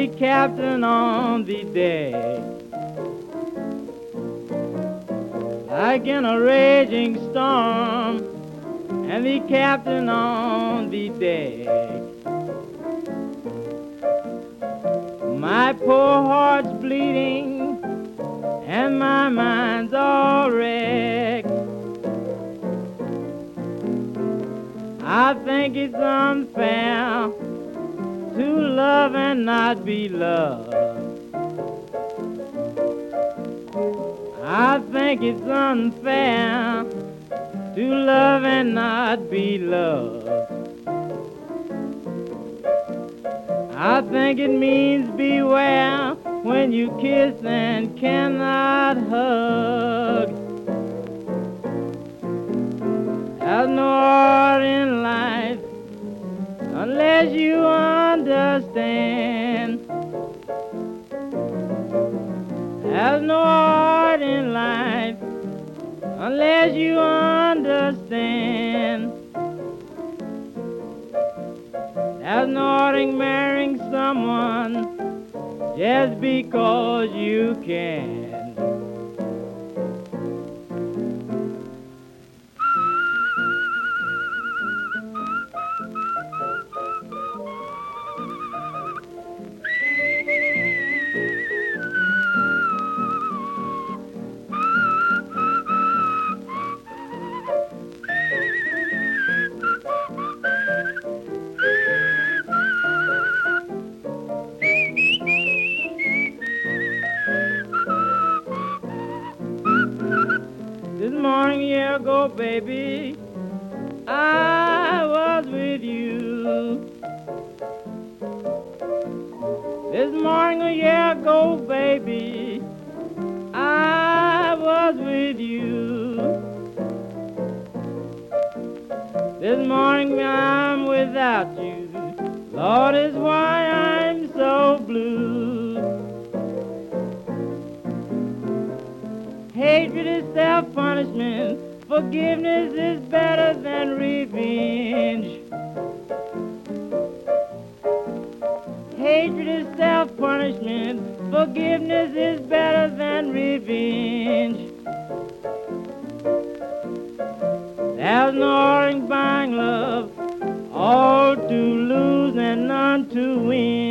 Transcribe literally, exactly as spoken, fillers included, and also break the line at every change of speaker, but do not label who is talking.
captain on the deck. Like in a raging storm, and the captain on the deck. My poor heart's bleeding, and my mind's all wrecked. I think it's unfair to love and not be loved. I think it's unfair to love and not be loved. I think it means beware when you kiss and cannot hug. There's no art in life unless you understand. There's no art in life unless you understand. There's no art in marrying someone just because you can. This morning a year ago, baby, I was with you. This morning a year ago, baby, I was with you. This morning I'm without you. Lord, is why I'm so blue. Hatred is self-punishment. Forgiveness is better than revenge. Hatred is self-punishment. Forgiveness is better than revenge. There's no art in buying love, all to lose and none to win.